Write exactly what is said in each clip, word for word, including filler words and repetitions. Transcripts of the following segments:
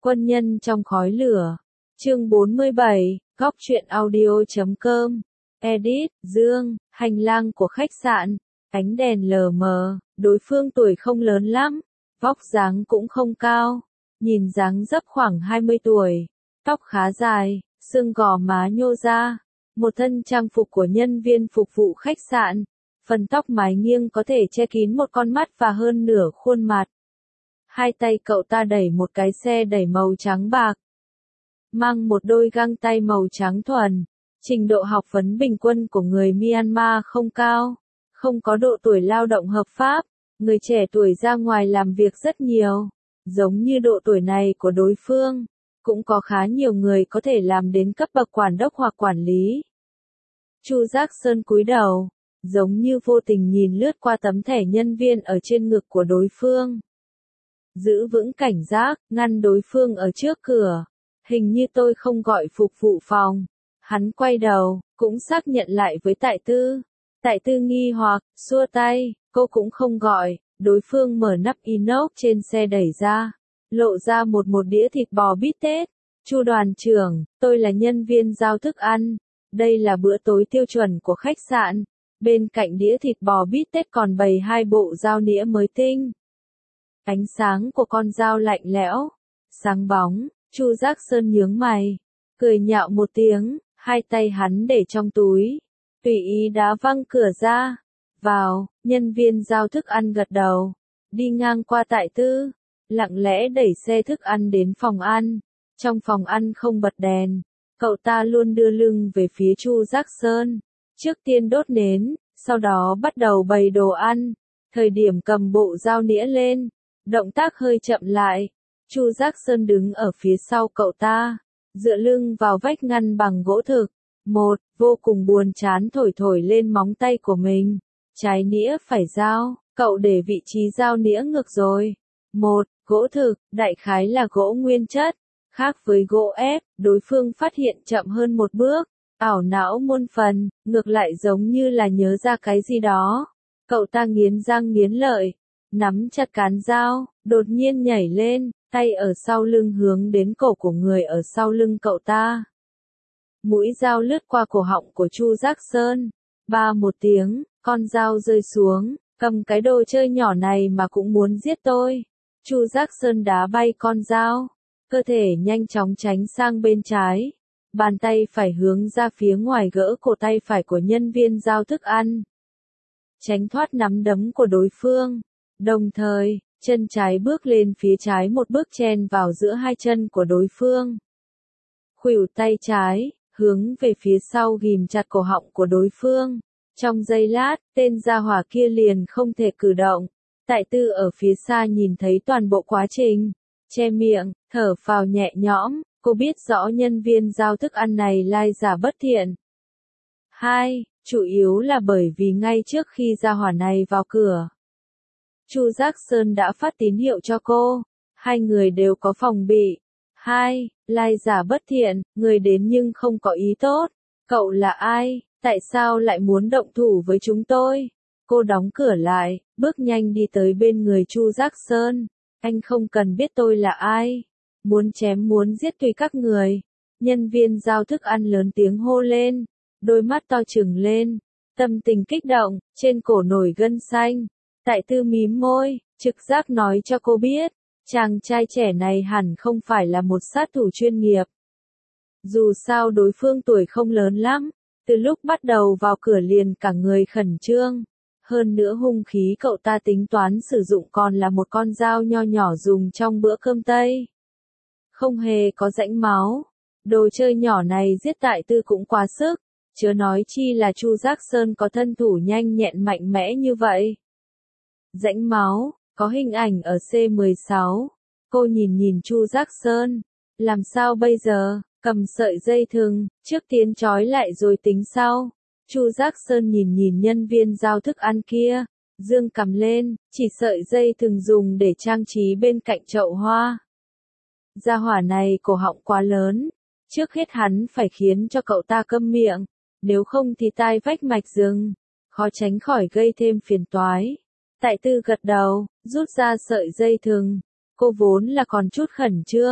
Quân nhân trong khói lửa. Chương bốn mươi bảy, góc truyện audio chấm com. Edit, Dương, hành lang của khách sạn, ánh đèn lờ mờ, đối phương tuổi không lớn lắm, vóc dáng cũng không cao, nhìn dáng dấp khoảng hai mươi tuổi, tóc khá dài, xương gò má nhô ra, một thân trang phục của nhân viên phục vụ khách sạn, phần tóc mái nghiêng có thể che kín một con mắt và hơn nửa khuôn mặt. Hai tay cậu ta đẩy một cái xe đẩy màu trắng bạc, mang một đôi găng tay màu trắng thuần. Trình độ học vấn bình quân của người Myanmar không cao, không có độ tuổi lao động hợp pháp, người trẻ tuổi ra ngoài làm việc rất nhiều, giống như độ tuổi này của đối phương, cũng có khá nhiều người có thể làm đến cấp bậc quản đốc hoặc quản lý. Chu Giác Sơn cúi đầu, giống như vô tình nhìn lướt qua tấm thẻ nhân viên ở trên ngực của đối phương. Giữ vững cảnh giác, ngăn đối phương ở trước cửa. Hình như tôi không gọi phục vụ phòng. Hắn quay đầu, cũng xác nhận lại với Tại Tư. Tại Tư nghi hoặc, xua tay, cô cũng không gọi. Đối phương mở nắp inox trên xe đẩy ra, lộ ra một một đĩa thịt bò bít tết. Chu đoàn trưởng, tôi là nhân viên giao thức ăn. Đây là bữa tối tiêu chuẩn của khách sạn. Bên cạnh đĩa thịt bò bít tết còn bày hai bộ dao nĩa mới tinh. Ánh sáng của con dao lạnh lẽo, sáng bóng. Chu Giác Sơn nhướng mày, cười nhạo một tiếng, hai tay hắn để trong túi, tùy ý đá văng cửa ra. Vào, nhân viên giao thức ăn gật đầu, đi ngang qua Tại Tư, lặng lẽ đẩy xe thức ăn đến phòng ăn. Trong phòng ăn không bật đèn, cậu ta luôn đưa lưng về phía Chu Giác Sơn, trước tiên đốt nến, sau đó bắt đầu bày đồ ăn. Thời điểm cầm bộ dao nĩa lên, động tác hơi chậm lại. Chu Giác Sơn đứng ở phía sau cậu ta, dựa lưng vào vách ngăn bằng gỗ thực. Một, vô cùng buồn chán thổi thổi lên móng tay của mình. Trái nĩa phải dao, cậu để vị trí dao nĩa ngược rồi. Một, gỗ thực, đại khái là gỗ nguyên chất. Khác với gỗ ép, đối phương phát hiện chậm hơn một bước. Ảo não muôn phần, ngược lại giống như là nhớ ra cái gì đó. Cậu ta nghiến răng nghiến lợi, nắm chặt cán dao, đột nhiên nhảy lên. Tay ở sau lưng hướng đến cổ của người ở sau lưng cậu ta. Mũi dao lướt qua cổ họng của Chu Giác Sơn. Ba một tiếng, con dao rơi xuống, cầm cái đồ chơi nhỏ này mà cũng muốn giết tôi. Chu Giác Sơn đá bay con dao, cơ thể nhanh chóng tránh sang bên trái. Bàn tay phải hướng ra phía ngoài gỡ cổ tay phải của nhân viên giao thức ăn. Tránh thoát nắm đấm của đối phương. Đồng thời, chân trái bước lên phía trái một bước chen vào giữa hai chân của đối phương. Khuỷu tay trái, hướng về phía sau ghìm chặt cổ họng của đối phương. Trong giây lát, tên gia hỏa kia liền không thể cử động. Tại Tư ở phía xa nhìn thấy toàn bộ quá trình. Che miệng, thở phào nhẹ nhõm, cô biết rõ nhân viên giao thức ăn này lai giả bất thiện. Hai, chủ yếu là bởi vì ngay trước khi gia hỏa này vào cửa, Chu Giác Sơn đã phát tín hiệu cho cô. Hai người đều có phòng bị. Hai, lai giả bất thiện, người đến nhưng không có ý tốt. Cậu là ai? Tại sao lại muốn động thủ với chúng tôi? Cô đóng cửa lại, bước nhanh đi tới bên người Chu Giác Sơn. Anh không cần biết tôi là ai. Muốn chém muốn giết tùy các người. Nhân viên giao thức ăn lớn tiếng hô lên. Đôi mắt to trừng lên. Tâm tình kích động, trên cổ nổi gân xanh. Tại Tư mím môi, trực giác nói cho cô biết, chàng trai trẻ này hẳn không phải là một sát thủ chuyên nghiệp. Dù sao đối phương tuổi không lớn lắm, từ lúc bắt đầu vào cửa liền cả người khẩn trương. Hơn nữa hung khí cậu ta tính toán sử dụng còn là một con dao nho nhỏ dùng trong bữa cơm Tây. Không hề có rãnh máu. Đồ chơi nhỏ này giết Tại Tư cũng quá sức, chớ nói chi là Chu Giác Sơn có thân thủ nhanh nhẹn mạnh mẽ như vậy. Rãnh máu, có hình ảnh ở C mười sáu. Cô nhìn nhìn Chu Giác Sơn. Làm sao bây giờ, cầm sợi dây thừng, trước tiên trói lại rồi tính sau. Chu Giác Sơn nhìn nhìn nhân viên giao thức ăn kia, dương cầm lên, chỉ sợi dây thừng dùng để trang trí bên cạnh chậu hoa. Gia hỏa này cổ họng quá lớn, trước hết hắn phải khiến cho cậu ta câm miệng, nếu không thì tai vách mạch rừng, khó tránh khỏi gây thêm phiền toái. Tại Tư gật đầu, rút ra sợi dây thừng. Cô vốn là còn chút khẩn trương,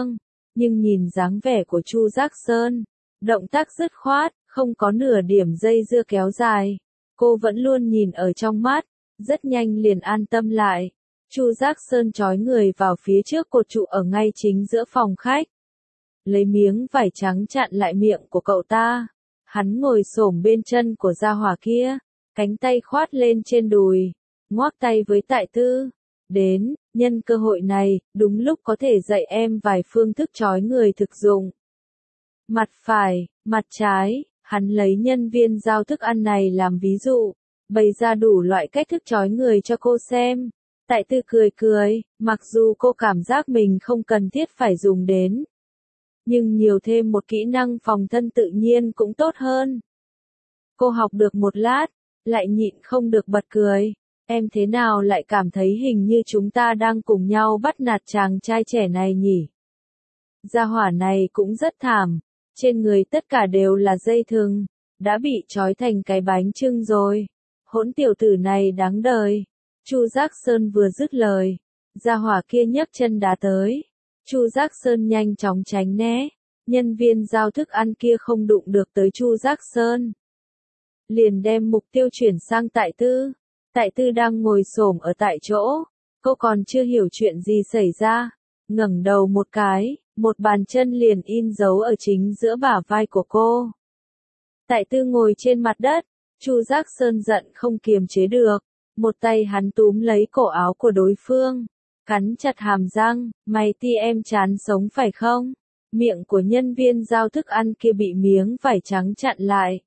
nhưng nhìn dáng vẻ của Chu Giác Sơn, động tác dứt khoát, không có nửa điểm dây dưa kéo dài. Cô vẫn luôn nhìn ở trong mắt, rất nhanh liền an tâm lại. Chu Giác Sơn trói người vào phía trước cột trụ ở ngay chính giữa phòng khách. Lấy miếng vải trắng chặn lại miệng của cậu ta. Hắn ngồi xổm bên chân của gia hỏa kia, cánh tay khoát lên trên đùi, ngoắc tay với Tại Tư. Đến, nhân cơ hội này, đúng lúc có thể dạy em vài phương thức trói người thực dụng. Mặt phải, mặt trái, hắn lấy nhân viên giao thức ăn này làm ví dụ, bày ra đủ loại cách thức trói người cho cô xem. Tại Tư cười cười, mặc dù cô cảm giác mình không cần thiết phải dùng đến, nhưng nhiều thêm một kỹ năng phòng thân tự nhiên cũng tốt hơn. Cô học được một lát, lại nhịn không được bật cười. Em thế nào lại cảm thấy hình như chúng ta đang cùng nhau bắt nạt chàng trai trẻ này nhỉ? Gia hỏa này cũng rất thảm, trên người tất cả đều là dây thừng, đã bị trói thành cái bánh chưng rồi. Hỗn tiểu tử này đáng đời. Chu Giác Sơn vừa dứt lời, gia hỏa kia nhấc chân đá tới. Chu Giác Sơn nhanh chóng tránh né, nhân viên giao thức ăn kia không đụng được tới Chu Giác Sơn, liền đem mục tiêu chuyển sang Tại Tư. Tại Tư đang ngồi xổm ở tại chỗ, cô còn chưa hiểu chuyện gì xảy ra, ngẩng đầu một cái, một bàn chân liền in dấu ở chính giữa bả vai của cô. Tại Tư ngồi trên mặt đất, Chu Giác Sơn giận không kiềm chế được, một tay hắn túm lấy cổ áo của đối phương, cắn chặt hàm răng, mày ti em chán sống phải không? Miệng của nhân viên giao thức ăn kia bị miếng vải trắng chặn lại.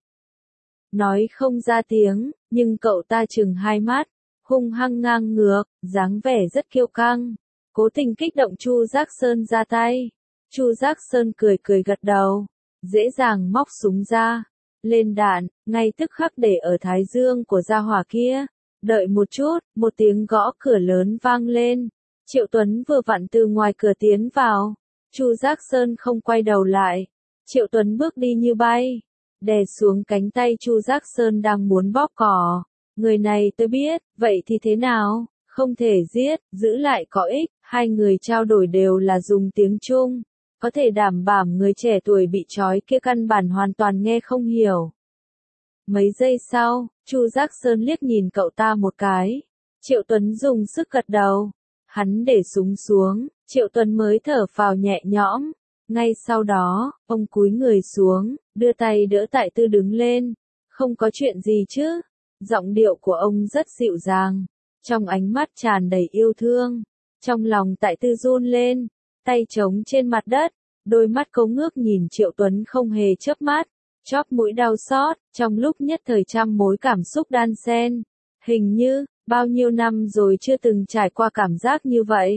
Nói không ra tiếng, nhưng cậu ta chừng hai mắt, hung hăng ngang ngược, dáng vẻ rất kiêu căng, cố tình kích động Chu Giác Sơn ra tay. Chu Giác Sơn cười cười gật đầu, dễ dàng móc súng ra, lên đạn, ngay tức khắc để ở thái dương của gia hỏa kia. Đợi một chút, một tiếng gõ cửa lớn vang lên. Triệu Tuấn vừa vặn từ ngoài cửa tiến vào. Chu Giác Sơn không quay đầu lại. Triệu Tuấn bước đi như bay, đè xuống cánh tay Chu Giác Sơn đang muốn bóp cỏ. Người này tôi biết, vậy thì thế nào? Không thể giết, giữ lại có ích. Hai người trao đổi đều là dùng tiếng Trung, có thể đảm bảo người trẻ tuổi bị trói kia căn bản hoàn toàn nghe không hiểu. Mấy giây sau, Chu Giác Sơn liếc nhìn cậu ta một cái. Triệu Tuấn dùng sức gật đầu. Hắn để súng xuống, Triệu Tuấn mới thở phào nhẹ nhõm. Ngay sau đó, ông cúi người xuống, đưa tay đỡ Tại Tư đứng lên. Không có chuyện gì chứ? Giọng điệu của ông rất dịu dàng, trong ánh mắt tràn đầy yêu thương. Trong lòng Tại Tư run lên, tay trống trên mặt đất, đôi mắt cô ngước nhìn Triệu Tuấn không hề chớp mắt. Chóp mũi đau xót, trong lúc nhất thời trăm mối cảm xúc đan xen. Hình như, bao nhiêu năm rồi chưa từng trải qua cảm giác như vậy.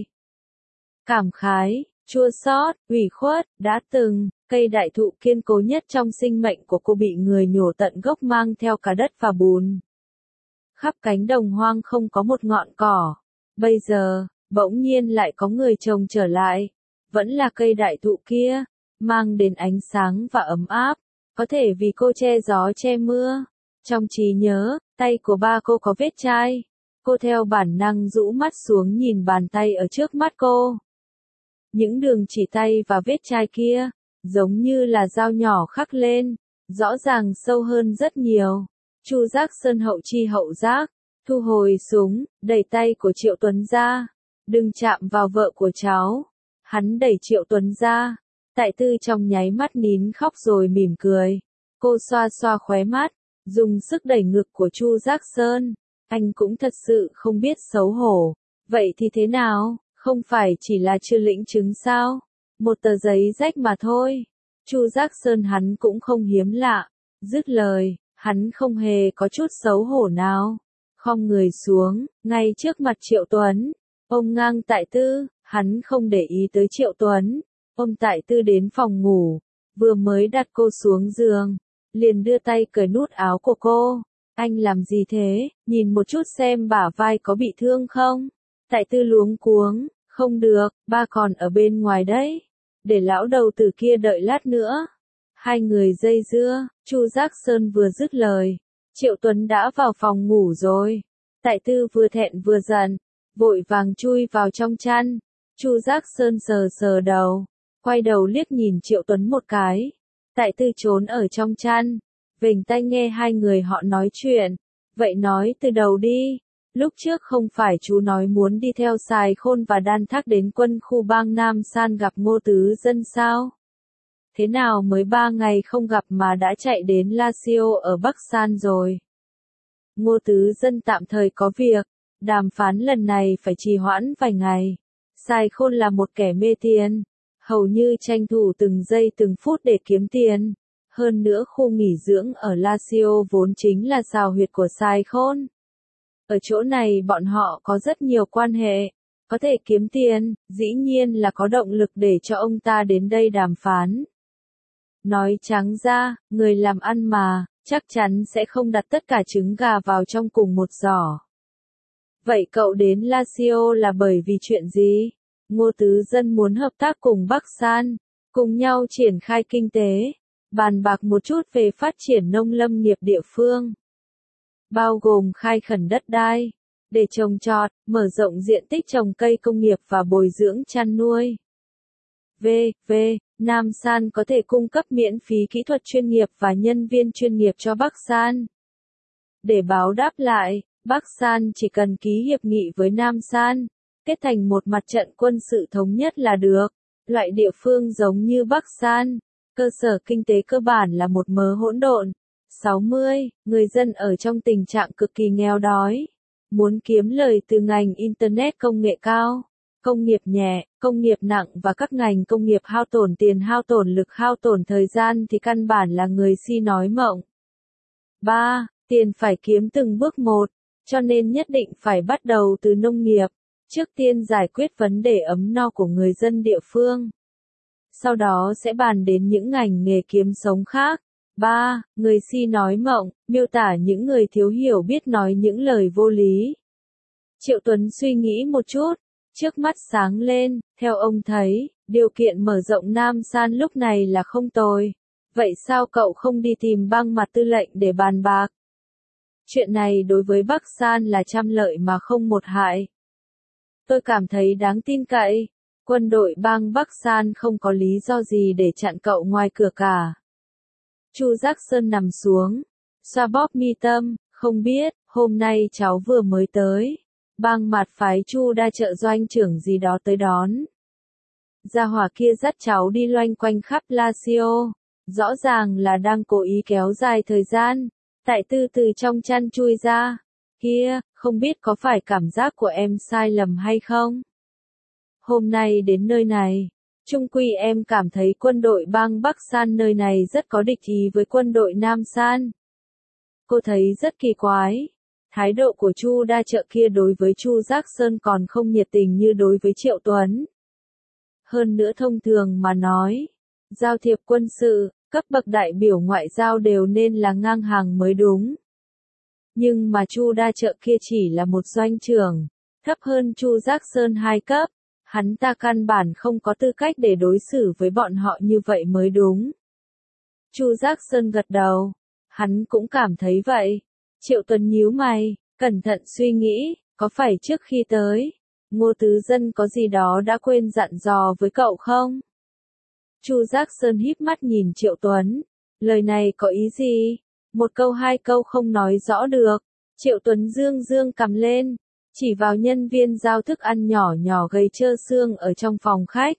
Cảm khái, chua xót, ủy khuất, đã từng, cây đại thụ kiên cố nhất trong sinh mệnh của cô bị người nhổ tận gốc mang theo cả đất và bùn. Khắp cánh đồng hoang không có một ngọn cỏ. Bây giờ, bỗng nhiên lại có người trồng trở lại. Vẫn là cây đại thụ kia, mang đến ánh sáng và ấm áp. Có thể vì cô che gió che mưa. Trong trí nhớ, tay của ba cô có vết chai. Cô theo bản năng rũ mắt xuống nhìn bàn tay ở trước mắt cô. Những đường chỉ tay và vết chai kia, giống như là dao nhỏ khắc lên, rõ ràng sâu hơn rất nhiều. Chu Giác Sơn hậu chi hậu giác, thu hồi súng, đẩy tay của Triệu Tuấn ra. Đừng chạm vào vợ của cháu. Hắn đẩy Triệu Tuấn ra. Tại Tư trong nháy mắt nín khóc rồi mỉm cười. Cô xoa xoa khóe mắt, dùng sức đẩy ngực của Chu Giác Sơn. Anh cũng thật sự không biết xấu hổ. Vậy thì thế nào, không phải chỉ là chưa lĩnh chứng sao? Một tờ giấy rách mà thôi. Chu Giác Sơn hắn cũng không hiếm lạ. Dứt lời, hắn không hề có chút xấu hổ nào. Khom người xuống, ngay trước mặt Triệu Tuấn. Ôm ngang Tại Tư, hắn không để ý tới Triệu Tuấn. Ôm Tại Tư đến phòng ngủ, vừa mới đặt cô xuống giường, liền đưa tay cởi nút áo của cô. Anh làm gì thế, nhìn một chút xem bả vai có bị thương không? Tại Tư luống cuống, không được, ba còn ở bên ngoài đấy. Để lão đầu tử kia đợi lát nữa. Hai người dây dưa, Chu Giác Sơn vừa dứt lời, Triệu Tuấn đã vào phòng ngủ rồi. Tại Tư vừa thẹn vừa giận, vội vàng chui vào trong chăn. Chu Giác Sơn sờ sờ đầu, quay đầu liếc nhìn Triệu Tuấn một cái. Tại Tư trốn ở trong chăn, vểnh tai nghe hai người họ nói chuyện. Vậy nói từ đầu đi, lúc trước không phải chú nói muốn đi theo Sài Khôn và Đan Thác đến quân khu bang Nam San gặp Ngô Tứ Dân sao? Thế nào mới ba ngày không gặp mà đã chạy đến La Sio ở Bắc San rồi? Ngô Tứ Dân tạm thời có việc, đàm phán lần này phải trì hoãn vài ngày. Sài Khôn là một kẻ mê tiền, hầu như tranh thủ từng giây từng phút để kiếm tiền. Hơn nữa khu nghỉ dưỡng ở La Sio vốn chính là xào huyệt của Sài Khôn. Ở chỗ này bọn họ có rất nhiều quan hệ, có thể kiếm tiền, dĩ nhiên là có động lực để cho ông ta đến đây đàm phán. Nói trắng ra, người làm ăn mà, chắc chắn sẽ không đặt tất cả trứng gà vào trong cùng một giỏ. Vậy cậu đến La Sio là bởi vì chuyện gì? Ngô Tứ Dân muốn hợp tác cùng Bắc San, cùng nhau triển khai kinh tế, bàn bạc một chút về phát triển nông lâm nghiệp địa phương. Bao gồm khai khẩn đất đai, để trồng trọt, mở rộng diện tích trồng cây công nghiệp và bồi dưỡng chăn nuôi. V. V. Nam San có thể cung cấp miễn phí kỹ thuật chuyên nghiệp và nhân viên chuyên nghiệp cho Bắc San. Để báo đáp lại, Bắc San chỉ cần ký hiệp nghị với Nam San, kết thành một mặt trận quân sự thống nhất là được. Loại địa phương giống như Bắc San, cơ sở kinh tế cơ bản là một mớ hỗn độn. sáu mươi. Người dân ở trong tình trạng cực kỳ nghèo đói. Muốn kiếm lời từ ngành Internet công nghệ cao, công nghiệp nhẹ, công nghiệp nặng và các ngành công nghiệp hao tổn tiền hao tổn lực hao tổn thời gian thì căn bản là người si nói mộng. ba. Tiền phải kiếm từng bước một, cho nên nhất định phải bắt đầu từ nông nghiệp. Trước tiên giải quyết vấn đề ấm no của người dân địa phương. Sau đó sẽ bàn đến những ngành nghề kiếm sống khác. ba. Người si nói mộng, miêu tả những người thiếu hiểu biết nói những lời vô lý. Triệu Tuấn suy nghĩ một chút, trước mắt sáng lên, theo ông thấy, điều kiện mở rộng Nam San lúc này là không tồi. Vậy sao cậu không đi tìm bang mặt tư lệnh để bàn bạc? Chuyện này đối với Bắc San là trăm lợi mà không một hại. Tôi cảm thấy đáng tin cậy, quân đội bang Bắc San không có lý do gì để chặn cậu ngoài cửa cả. Chu Giác Sơn nằm xuống, xoa bóp mi tâm, không biết, hôm nay cháu vừa mới tới. Bang mặt phái Chu đa trợ doanh trưởng gì đó tới đón. Gia hỏa kia dắt cháu đi loanh quanh khắp La Sio, rõ ràng là đang cố ý kéo dài thời gian. Tại Tư từ trong chăn chui ra. Kia, không biết có phải cảm giác của em sai lầm hay không? Hôm nay đến nơi này, chung quy em cảm thấy quân đội bang Bắc San nơi này rất có địch ý với quân đội Nam San. Cô thấy rất kỳ quái. Thái độ của Chu đa trợ kia đối với Chu Giác Sơn còn không nhiệt tình như đối với Triệu Tuấn. Hơn nữa thông thường mà nói, giao thiệp quân sự, cấp bậc đại biểu ngoại giao đều nên là ngang hàng mới đúng. Nhưng mà Chu đa trợ kia chỉ là một doanh trưởng, thấp hơn Chu Giác Sơn hai cấp, hắn ta căn bản không có tư cách để đối xử với bọn họ như vậy mới đúng. Chu Giác Sơn gật đầu, hắn cũng cảm thấy vậy. Triệu Tuấn nhíu mày, cẩn thận suy nghĩ, có phải trước khi tới, Ngô Tứ Dân có gì đó đã quên dặn dò với cậu không? Chu Giác Sơn híp mắt nhìn Triệu Tuấn, lời này có ý gì? Một câu hai câu không nói rõ được. Triệu Tuấn dương dương cầm lên, chỉ vào nhân viên giao thức ăn nhỏ nhỏ gầy trơ xương ở trong phòng khách.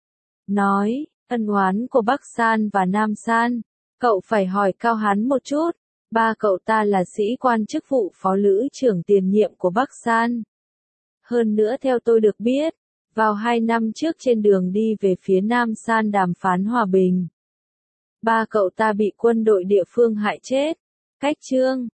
Nói, ân oán của Bắc San và Nam San, cậu phải hỏi Cao Hán một chút. Ba cậu ta là sĩ quan chức vụ phó lữ trưởng tiền nhiệm của Bắc San. Hơn nữa theo tôi được biết, vào hai năm trước trên đường đi về phía Nam San đàm phán hòa bình, ba cậu ta bị quân đội địa phương hại chết. Cách chương